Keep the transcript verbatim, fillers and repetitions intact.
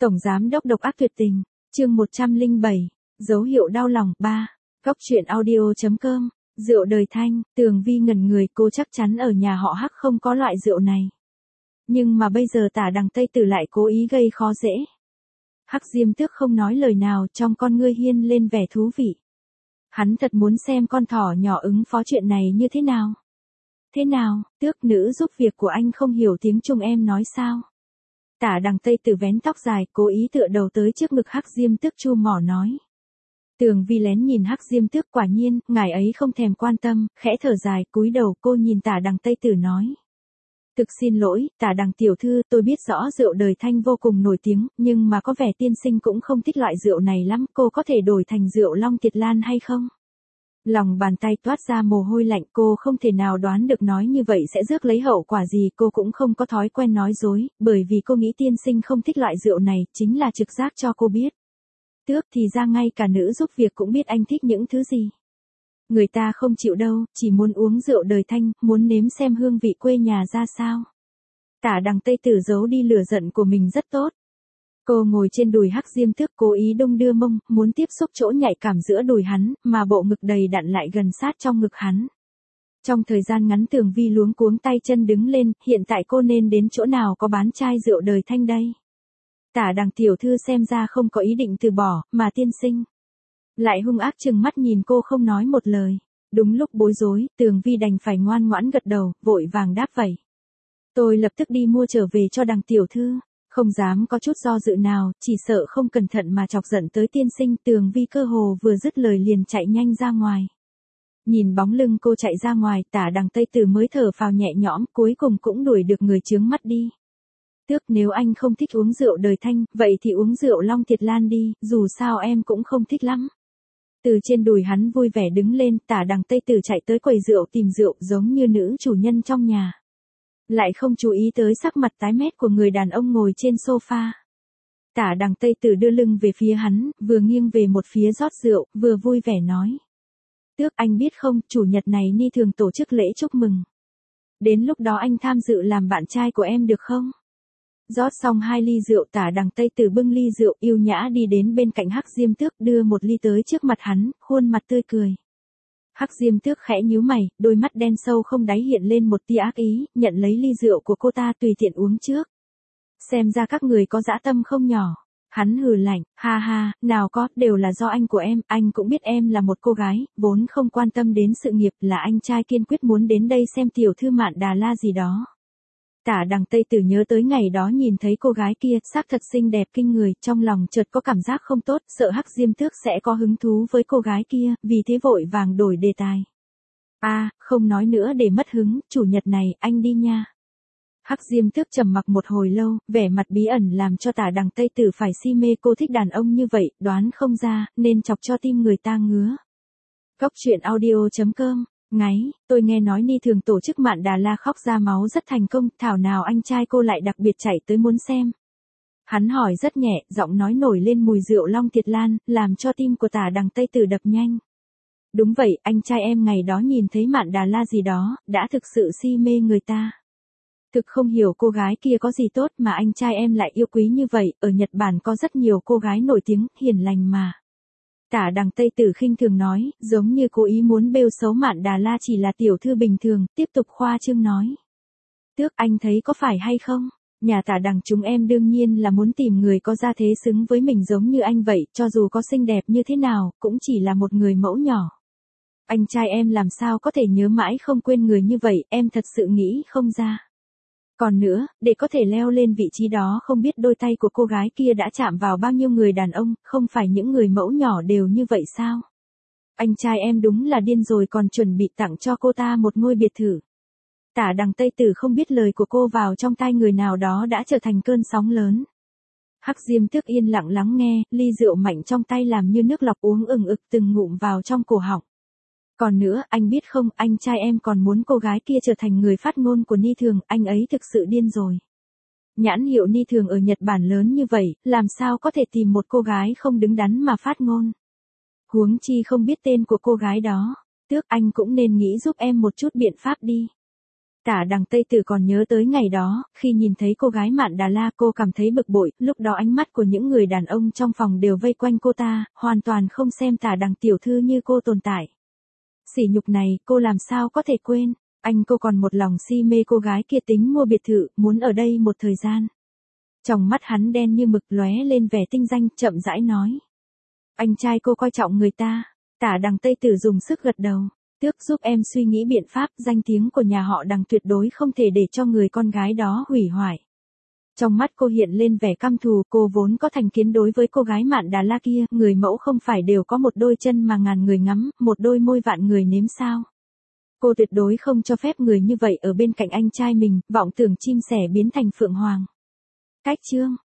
Tổng giám đốc độc ác tuyệt tình, chương một trăm lẻ bảy, dấu hiệu đau lòng, ba. Góc truyện audio.com, rượu đời Thanh, Tường Vi ngẩn người, cô chắc chắn ở nhà họ Hắc không có loại rượu này. Nhưng mà bây giờ Tả Đằng Tây Tử lại cố ý gây khó dễ. Hắc Diêm Tước không nói lời nào, trong con ngươi hiên lên vẻ thú vị. Hắn thật muốn xem con thỏ nhỏ ứng phó chuyện này như thế nào. Thế nào, Tước nữ giúp việc của anh không hiểu tiếng Trung em nói sao? Tả Đằng Tây Tử vén tóc dài, cố ý tựa đầu tới trước ngực Hắc Diêm Tước chu mỏ nói. Tường Vi lén nhìn Hắc Diêm Tước, quả nhiên, ngài ấy không thèm quan tâm, khẽ thở dài, cúi đầu cô nhìn Tả Đằng Tây Tử nói. Thực xin lỗi, Tả Đằng tiểu thư, tôi biết rõ rượu đời Thanh vô cùng nổi tiếng, nhưng mà có vẻ tiên sinh cũng không thích loại rượu này lắm, cô có thể đổi thành rượu Long Tiệt Lan hay không? Lòng bàn tay toát ra mồ hôi lạnh, cô không thể nào đoán được nói như vậy sẽ rước lấy hậu quả gì, cô cũng không có thói quen nói dối, bởi vì cô nghĩ tiên sinh không thích loại rượu này, chính là trực giác cho cô biết. Tước thì ra ngay cả nữ giúp việc cũng biết anh thích những thứ gì. Người ta không chịu đâu, chỉ muốn uống rượu đời Thanh, muốn nếm xem hương vị quê nhà ra sao. Tả Đằng Tây Tử giấu đi lửa giận của mình rất tốt. Cô ngồi trên đùi Hắc Diêm Tước, cố ý đung đưa mông, muốn tiếp xúc chỗ nhạy cảm giữa đùi hắn, mà bộ ngực đầy đặn lại gần sát trong ngực hắn. Trong thời gian ngắn Tường Vi luống cuống tay chân đứng lên, hiện tại cô nên đến chỗ nào có bán chai rượu đời Thanh đây? Tả Đằng tiểu thư xem ra không có ý định từ bỏ, mà tiên sinh lại hung ác trừng mắt nhìn cô không nói một lời. Đúng lúc bối rối, Tường Vi đành phải ngoan ngoãn gật đầu, vội vàng đáp vậy. Tôi lập tức đi mua trở về cho Đằng tiểu thư. Không dám có chút do dự nào, chỉ sợ không cẩn thận mà chọc giận tới tiên sinh. Tường Vi cơ hồ vừa dứt lời liền chạy nhanh ra ngoài. Nhìn bóng lưng cô chạy ra ngoài, Tả Đằng Tây Tử mới thở phào nhẹ nhõm, cuối cùng cũng đuổi được người chướng mắt đi. Tước, nếu anh không thích uống rượu đời Thanh, vậy thì uống rượu Long Tiệt Lan đi, dù sao em cũng không thích lắm. Từ trên đùi hắn vui vẻ đứng lên, Tả Đằng Tây Tử chạy tới quầy rượu tìm rượu giống như nữ chủ nhân trong nhà. Lại không chú ý tới sắc mặt tái mét của người đàn ông ngồi trên sofa. Tả Đằng Tây Tử đưa lưng về phía hắn, vừa nghiêng về một phía rót rượu, vừa vui vẻ nói. Tước, anh biết không, chủ nhật này Ni thường tổ chức lễ chúc mừng. Đến lúc đó anh tham dự làm bạn trai của em được không? Rót xong hai ly rượu, Tả Đằng Tây Tử bưng ly rượu yêu nhã đi đến bên cạnh Hắc Diêm Tước, đưa một ly tới trước mặt hắn, khuôn mặt tươi cười. Hắc Diêm Tước khẽ nhíu mày, đôi mắt đen sâu không đáy hiện lên một tia ác ý, nhận lấy ly rượu của cô ta tùy tiện uống trước. Xem ra các người có dã tâm không nhỏ. Hắn hừ lạnh, ha ha, nào có, đều là do anh của em, anh cũng biết em là một cô gái, vốn không quan tâm đến sự nghiệp, là anh trai kiên quyết muốn đến đây xem tiểu thư Mạn Đà La gì đó. Tả Đằng Tây Tử nhớ tới ngày đó nhìn thấy cô gái kia, xác thật xinh đẹp kinh người, trong lòng chợt có cảm giác không tốt, sợ Hắc Diêm Tước sẽ có hứng thú với cô gái kia, vì thế vội vàng đổi đề tài. À, không nói nữa để mất hứng, chủ nhật này, anh đi nha. Hắc Diêm Tước trầm mặc một hồi lâu, vẻ mặt bí ẩn làm cho Tả Đằng Tây Tử phải si mê cô thích đàn ông như vậy, đoán không ra, nên chọc cho tim người ta ngứa. Góc truyện audio.com, ngáy, tôi nghe nói Ni thường tổ chức Mạn Đà La khóc ra máu rất thành công, thảo nào anh trai cô lại đặc biệt chạy tới muốn xem. Hắn hỏi rất nhẹ, giọng nói nổi lên mùi rượu Long Tiệt Lan, làm cho tim của Tả Đằng Tây Tử đập nhanh. Đúng vậy, anh trai em ngày đó nhìn thấy Mạn Đà La gì đó, đã thực sự si mê người ta. Thực không hiểu cô gái kia có gì tốt mà anh trai em lại yêu quý như vậy, ở Nhật Bản có rất nhiều cô gái nổi tiếng, hiền lành mà. Tả Đằng Tây Tử khinh thường nói, giống như cố ý muốn bêu xấu Mạn Đà La chỉ là tiểu thư bình thường, tiếp tục khoa trương nói. Tước, anh thấy có phải hay không? Nhà Tả Đằng chúng em đương nhiên là muốn tìm người có gia thế xứng với mình giống như anh vậy, cho dù có xinh đẹp như thế nào, cũng chỉ là một người mẫu nhỏ. Anh trai em làm sao có thể nhớ mãi không quên người như vậy, em thật sự nghĩ không ra. Còn nữa, để có thể leo lên vị trí đó không biết đôi tay của cô gái kia đã chạm vào bao nhiêu người đàn ông, không phải những người mẫu nhỏ đều như vậy sao? Anh trai em đúng là điên rồi, còn chuẩn bị tặng cho cô ta một ngôi biệt thự. Tả Đằng Tây Tử không biết lời của cô vào trong tai người nào đó đã trở thành cơn sóng lớn. Hắc Diêm Tước yên lặng lắng nghe, ly rượu mạnh trong tay làm như nước lọc uống ừng ực từng ngụm vào trong cổ họng. Còn nữa, anh biết không, anh trai em còn muốn cô gái kia trở thành người phát ngôn của Ni thường, anh ấy thực sự điên rồi. Nhãn hiệu Ni thường ở Nhật Bản lớn như vậy, làm sao có thể tìm một cô gái không đứng đắn mà phát ngôn. Huống chi không biết tên của cô gái đó. Tước, anh cũng nên nghĩ giúp em một chút biện pháp đi. Tả Đằng Tây Tử còn nhớ tới ngày đó, khi nhìn thấy cô gái Mạn Đà La cô cảm thấy bực bội, lúc đó ánh mắt của những người đàn ông trong phòng đều vây quanh cô ta, hoàn toàn không xem Tả Đằng tiểu thư như cô tồn tại. Sỉ nhục này, cô làm sao có thể quên, anh cô còn một lòng si mê cô gái kia tính mua biệt thự, muốn ở đây một thời gian. Trong mắt hắn đen như mực lóe lên vẻ tinh danh, chậm rãi nói. Anh trai cô coi trọng người ta, Tả Đằng Tây Tử dùng sức gật đầu. Tước giúp em suy nghĩ biện pháp, danh tiếng của nhà họ Đằng tuyệt đối không thể để cho người con gái đó hủy hoại. Trong mắt cô hiện lên vẻ căm thù, cô vốn có thành kiến đối với cô gái Mạn Đà La kia, người mẫu không phải đều có một đôi chân mà ngàn người ngắm, một đôi môi vạn người nếm sao. Cô tuyệt đối không cho phép người như vậy ở bên cạnh anh trai mình, vọng tưởng chim sẻ biến thành phượng hoàng. Cách chương